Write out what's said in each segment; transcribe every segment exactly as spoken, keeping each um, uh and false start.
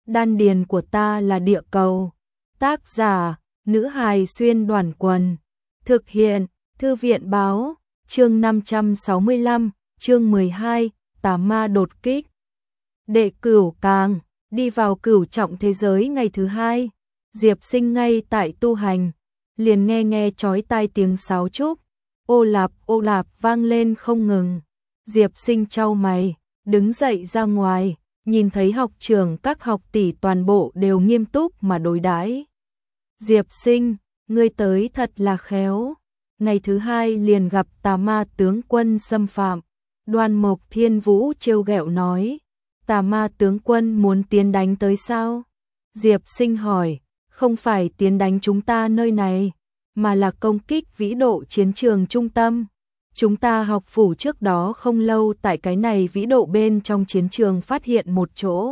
đan điền của ta là địa cầu. Tác giả, nữ hài xuyên đoàn quần. Thực hiện, thư viện báo, chương năm trăm sáu mươi lăm, chương mười hai, tà ma đột kích. Đệ cửu càng, đi vào cửu trọng thế giới ngày thứ hai, Diệp Sinh ngay tại tu hành, liền nghe nghe chói tai tiếng sáo trúc, ô lạp ô lạp vang lên không ngừng. Diệp Sinh chau mày, đứng dậy ra ngoài, nhìn thấy học trưởng các học tỷ toàn bộ đều nghiêm túc mà đối đãi. Diệp Sinh, ngươi tới thật là khéo. Ngày thứ hai liền gặp tà ma tướng quân xâm phạm. Đoan Mộc Thiên Vũ trêu ghẹo nói, tà ma tướng quân muốn tiến đánh tới sao? Diệp Sinh hỏi, không phải tiến đánh chúng ta nơi này, mà là công kích vĩ độ chiến trường trung tâm. Chúng ta học phủ trước đó không lâu tại cái này vĩ độ bên trong chiến trường phát hiện một chỗ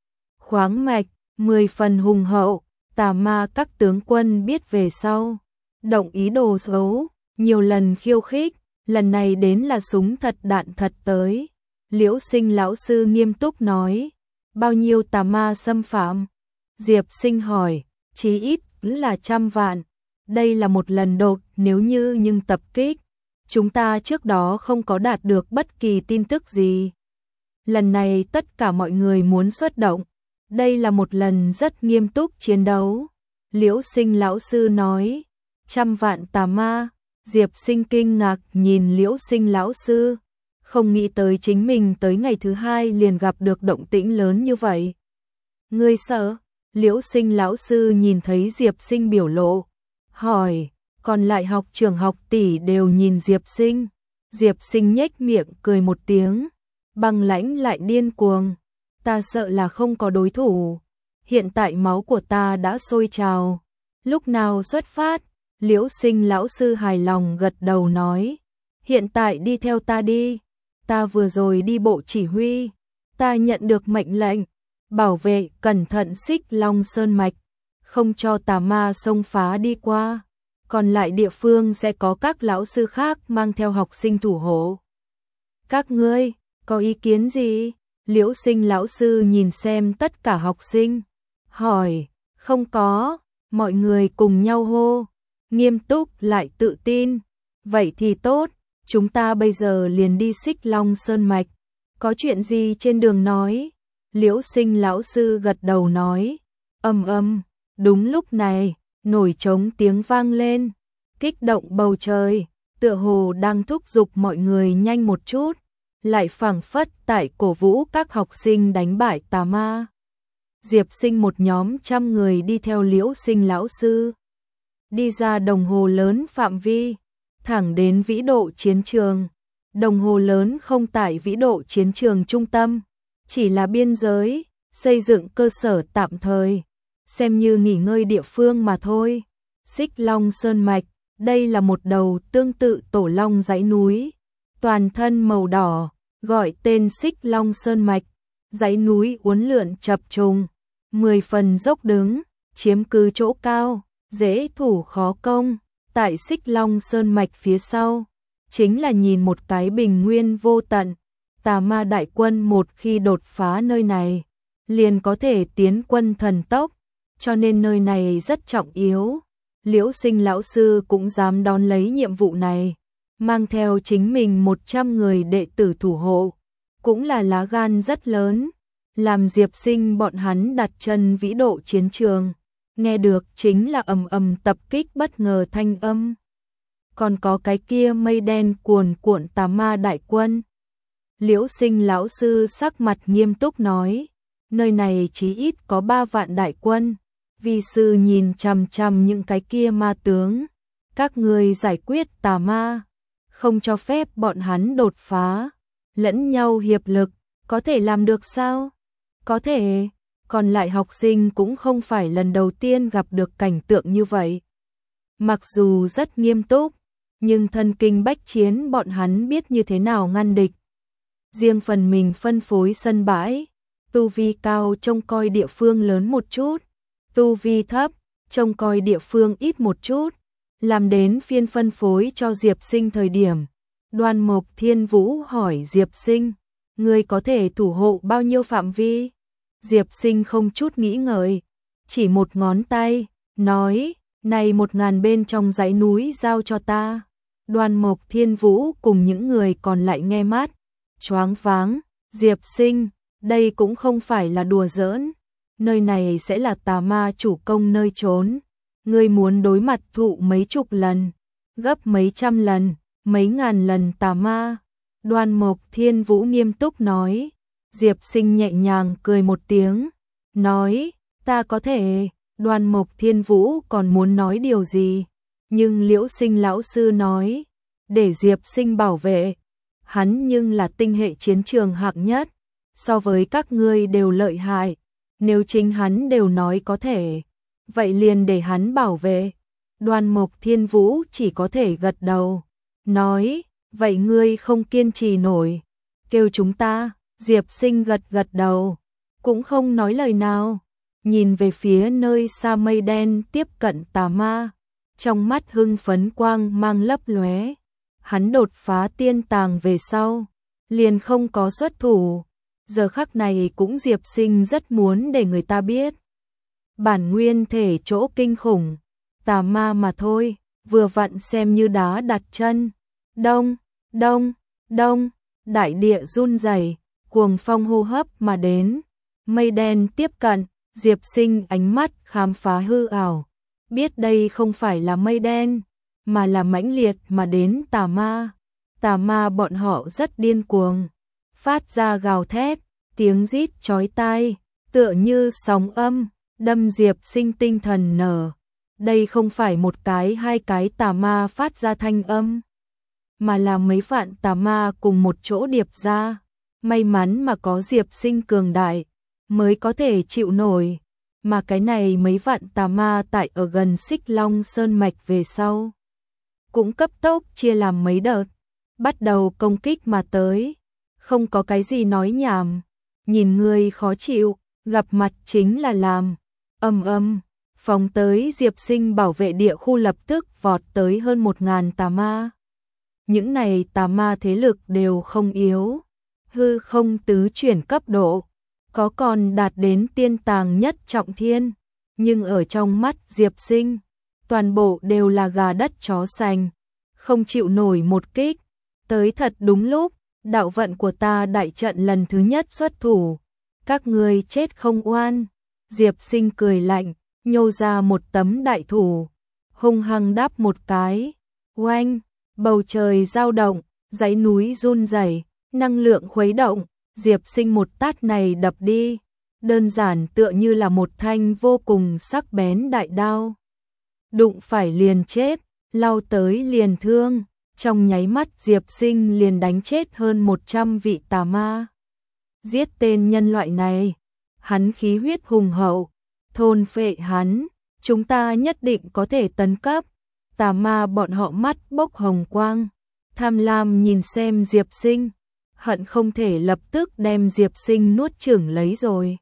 khoáng mạch, mười phần hùng hậu, tà ma các tướng quân biết về sau, động ý đồ xấu, nhiều lần khiêu khích, lần này đến là súng thật đạn thật tới. Liễu Sinh lão sư nghiêm túc nói, bao nhiêu tà ma xâm phạm? Diệp Sinh hỏi, chí ít là trăm vạn. Đây là một lần đột, nếu như nhưng tập kích, chúng ta trước đó không có đạt được bất kỳ tin tức gì. Lần này tất cả mọi người muốn xuất động, đây là một lần rất nghiêm túc chiến đấu. Liễu Sinh lão sư nói, trăm vạn tà ma. Diệp Sinh kinh ngạc nhìn Liễu Sinh lão sư, không nghĩ tới chính mình tới ngày thứ hai liền gặp được động tĩnh lớn như vậy. Ngươi sợ? Liễu Sinh lão sư nhìn thấy Diệp Sinh biểu lộ, hỏi, còn lại học trưởng học tỷ đều nhìn Diệp Sinh. Diệp Sinh nhếch miệng cười một tiếng, băng lãnh lại điên cuồng, ta sợ là không có đối thủ, hiện tại máu của ta đã sôi trào, lúc nào xuất phát? Liễu Sinh lão sư hài lòng gật đầu nói, hiện tại đi theo ta đi, ta vừa rồi đi bộ chỉ huy, ta nhận được mệnh lệnh, bảo vệ cẩn thận Xích Long Sơn Mạch, không cho tà ma xông phá đi qua, còn lại địa phương sẽ có các lão sư khác mang theo học sinh thủ hộ. Các ngươi, có ý kiến gì? Liễu Sinh lão sư nhìn xem tất cả học sinh, hỏi, không có, mọi người cùng nhau hô. Nghiêm túc lại tự tin, vậy thì tốt, chúng ta bây giờ liền đi Xích Long Sơn Mạch, có chuyện gì trên đường nói. Liễu Sinh lão sư gật đầu nói, ầm ầm, đúng lúc này, nổi trống tiếng vang lên, kích động bầu trời, tựa hồ đang thúc giục mọi người nhanh một chút, lại phảng phất tại cổ vũ các học sinh đánh bại tà ma. Diệp Sinh một nhóm trăm người đi theo Liễu Sinh lão sư, đi ra đồng hồ lớn phạm vi, thẳng đến vĩ độ chiến trường. Đồng hồ lớn không tại vĩ độ chiến trường trung tâm, chỉ là biên giới, xây dựng cơ sở tạm thời, xem như nghỉ ngơi địa phương mà thôi. Xích Long Sơn Mạch, đây là một đầu tương tự tổ long dãy núi, toàn thân màu đỏ, gọi tên Xích Long Sơn Mạch. Dãy núi uốn lượn chập trùng, mười phần dốc đứng, chiếm cứ chỗ cao, dễ thủ khó công. Tại Xích Long Sơn Mạch phía sau, chính là nhìn một cái bình nguyên vô tận. Tà ma đại quân một khi đột phá nơi này, liền có thể tiến quân thần tốc, cho nên nơi này rất trọng yếu. Liễu Sinh lão sư cũng dám đón lấy nhiệm vụ này, mang theo chính mình một trăm người đệ tử thủ hộ, cũng là lá gan rất lớn, làm Diệp Sinh bọn hắn đặt chân vĩ độ chiến trường. Nghe được chính là ầm ầm tập kích bất ngờ thanh âm. Còn có cái kia mây đen cuồn cuộn tà ma đại quân. Liễu Sinh lão sư sắc mặt nghiêm túc nói, nơi này chí ít có ba vạn đại quân. Vi sư nhìn chằm chằm những cái kia ma tướng, các ngươi giải quyết tà ma, không cho phép bọn hắn đột phá, lẫn nhau hiệp lực, có thể làm được sao? Có thể. Còn lại học sinh cũng không phải lần đầu tiên gặp được cảnh tượng như vậy. Mặc dù rất nghiêm túc, nhưng thân kinh bách chiến bọn hắn biết như thế nào ngăn địch. Riêng phần mình phân phối sân bãi, tu vi cao trông coi địa phương lớn một chút, tu vi thấp trông coi địa phương ít một chút, làm đến phiên phân phối cho Diệp Sinh thời điểm. Đoan Mộc Thiên Vũ hỏi Diệp Sinh, ngươi có thể thủ hộ bao nhiêu phạm vi? Diệp Sinh không chút nghĩ ngợi, chỉ một ngón tay, nói, này một ngàn bên trong dãy núi giao cho ta. Đoan Mộc Thiên Vũ cùng những người còn lại nghe mắt, choáng váng, Diệp Sinh, đây cũng không phải là đùa giỡn, nơi này sẽ là tà ma chủ công nơi trốn, ngươi muốn đối mặt thụ mấy chục lần, gấp mấy trăm lần, mấy ngàn lần tà ma. Đoan Mộc Thiên Vũ nghiêm túc nói. Diệp Sinh nhẹ nhàng cười một tiếng, nói, ta có thể. Đoan Mộc Thiên Vũ còn muốn nói điều gì, nhưng Liễu Sinh lão sư nói, để Diệp Sinh bảo vệ, hắn nhưng là tinh hệ chiến trường hạng nhất, so với các ngươi đều lợi hại, nếu chính hắn đều nói có thể, vậy liền để hắn bảo vệ. Đoan Mộc Thiên Vũ chỉ có thể gật đầu, nói, vậy ngươi không kiên trì nổi, kêu chúng ta. Diệp Sinh gật gật đầu, cũng không nói lời nào, nhìn về phía nơi xa mây đen tiếp cận tà ma, trong mắt hưng phấn quang mang lấp lóe. Hắn đột phá tiên tàng về sau, liền không có xuất thủ, giờ khắc này cũng Diệp Sinh rất muốn để người ta biết. Bản nguyên thể chỗ kinh khủng, tà ma mà thôi, vừa vặn xem như đá đặt chân. Đông, đông, đông, đại địa run rẩy, cuồng phong hô hấp mà đến, mây đen tiếp cận, Diệp Sinh ánh mắt khám phá hư ảo, biết đây không phải là mây đen, mà là mãnh liệt mà đến tà ma. Tà ma bọn họ rất điên cuồng, phát ra gào thét, tiếng rít chói tai, tựa như sóng âm, đâm Diệp Sinh tinh thần nở. Đây không phải một cái hai cái tà ma phát ra thanh âm, mà là mấy vạn tà ma cùng một chỗ điệp ra. May mắn mà có Diệp Sinh cường đại, mới có thể chịu nổi, mà cái này mấy vạn tà ma tại ở gần Xích Long Sơn Mạch về sau, cũng cấp tốc chia làm mấy đợt, bắt đầu công kích mà tới, không có cái gì nói nhảm, nhìn người khó chịu, gặp mặt chính là làm, âm âm, phóng tới Diệp Sinh bảo vệ địa khu lập tức vọt tới hơn một ngàn tà ma. Những này tà ma thế lực đều không yếu, hư không tứ chuyển cấp độ, có còn đạt đến tiên tàng nhất trọng thiên, nhưng ở trong mắt Diệp Sinh, toàn bộ đều là gà đất chó sành, không chịu nổi một kích. Tới thật đúng lúc, đạo vận của ta đại trận lần thứ nhất xuất thủ, các ngươi chết không oan. Diệp Sinh cười lạnh, nhô ra một tấm đại thủ, hung hăng đáp một cái, oanh, bầu trời dao động, dãy núi run rẩy, năng lượng khuấy động, Diệp Sinh một tát này đập đi, đơn giản tựa như là một thanh vô cùng sắc bén đại đao. Đụng phải liền chết, lao tới liền thương, trong nháy mắt Diệp Sinh liền đánh chết hơn một trăm vị tà ma. Giết tên nhân loại này, hắn khí huyết hùng hậu, thôn phệ hắn, chúng ta nhất định có thể tấn cấp. Tà ma bọn họ mắt bốc hồng quang, tham lam nhìn xem Diệp Sinh, hận không thể lập tức đem Diệp Sinh nuốt chửng lấy rồi.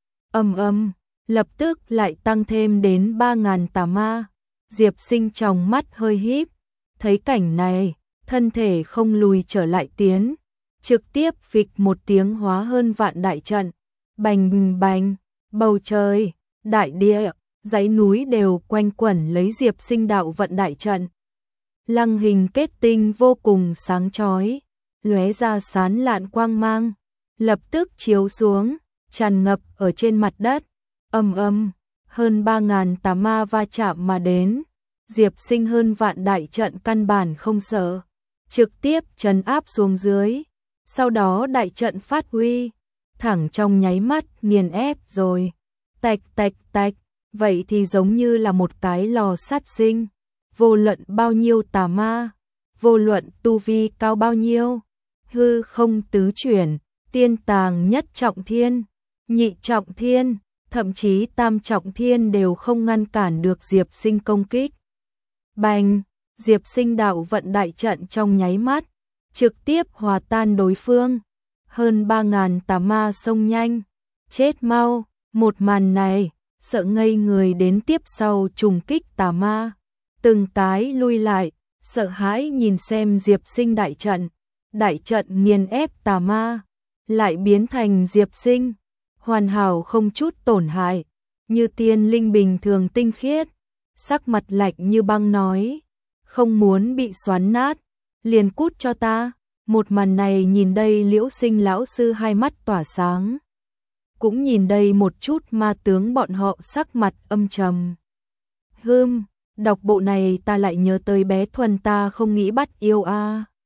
Âm âm, lập tức lại tăng thêm đến ba ngàn tà ma. Diệp Sinh trong mắt hơi híp, thấy cảnh này, thân thể không lùi trở lại tiến, trực tiếp phịch một tiếng hóa hơn vạn đại trận, bành bành, bầu trời, đại địa, dãy núi đều quanh quẩn lấy Diệp Sinh đạo vận đại trận. Lăng hình kết tinh vô cùng sáng chói, lóe ra sán lạn quang mang, lập tức chiếu xuống, tràn ngập ở trên mặt đất. Âm âm, hơn ba ngàn tà ma va chạm mà đến, Diệp Sinh hơn vạn đại trận căn bản không sợ, trực tiếp trấn áp xuống dưới, sau đó đại trận phát huy, thẳng trong nháy mắt nghiền ép rồi. Tạch tạch tạch, vậy thì giống như là một cái lò sát sinh, vô luận bao nhiêu tà ma, vô luận tu vi cao bao nhiêu, hư không tứ chuyển, tiên tàng nhất trọng thiên, nhị trọng thiên, thậm chí tam trọng thiên đều không ngăn cản được Diệp Sinh công kích. Bành, Diệp Sinh đạo vận đại trận trong nháy mắt, trực tiếp hòa tan đối phương, hơn ba ngàn tà ma xông nhanh, chết mau. Một màn này, sợ ngây người đến tiếp sau trùng kích tà ma, từng cái lui lại, sợ hãi nhìn xem Diệp Sinh đại trận, đại trận nghiền ép tà ma, lại biến thành Diệp Sinh, hoàn hảo không chút tổn hại, như tiên linh bình thường tinh khiết, sắc mặt lạnh như băng nói, không muốn bị xoắn nát, liền cút cho ta. Một màn này nhìn đây Liễu Sinh lão sư hai mắt tỏa sáng. Cũng nhìn đây một chút ma tướng bọn họ sắc mặt âm trầm. Hưm, đọc bộ này ta lại nhớ tới bé Thuần ta không nghĩ bắt yêu a.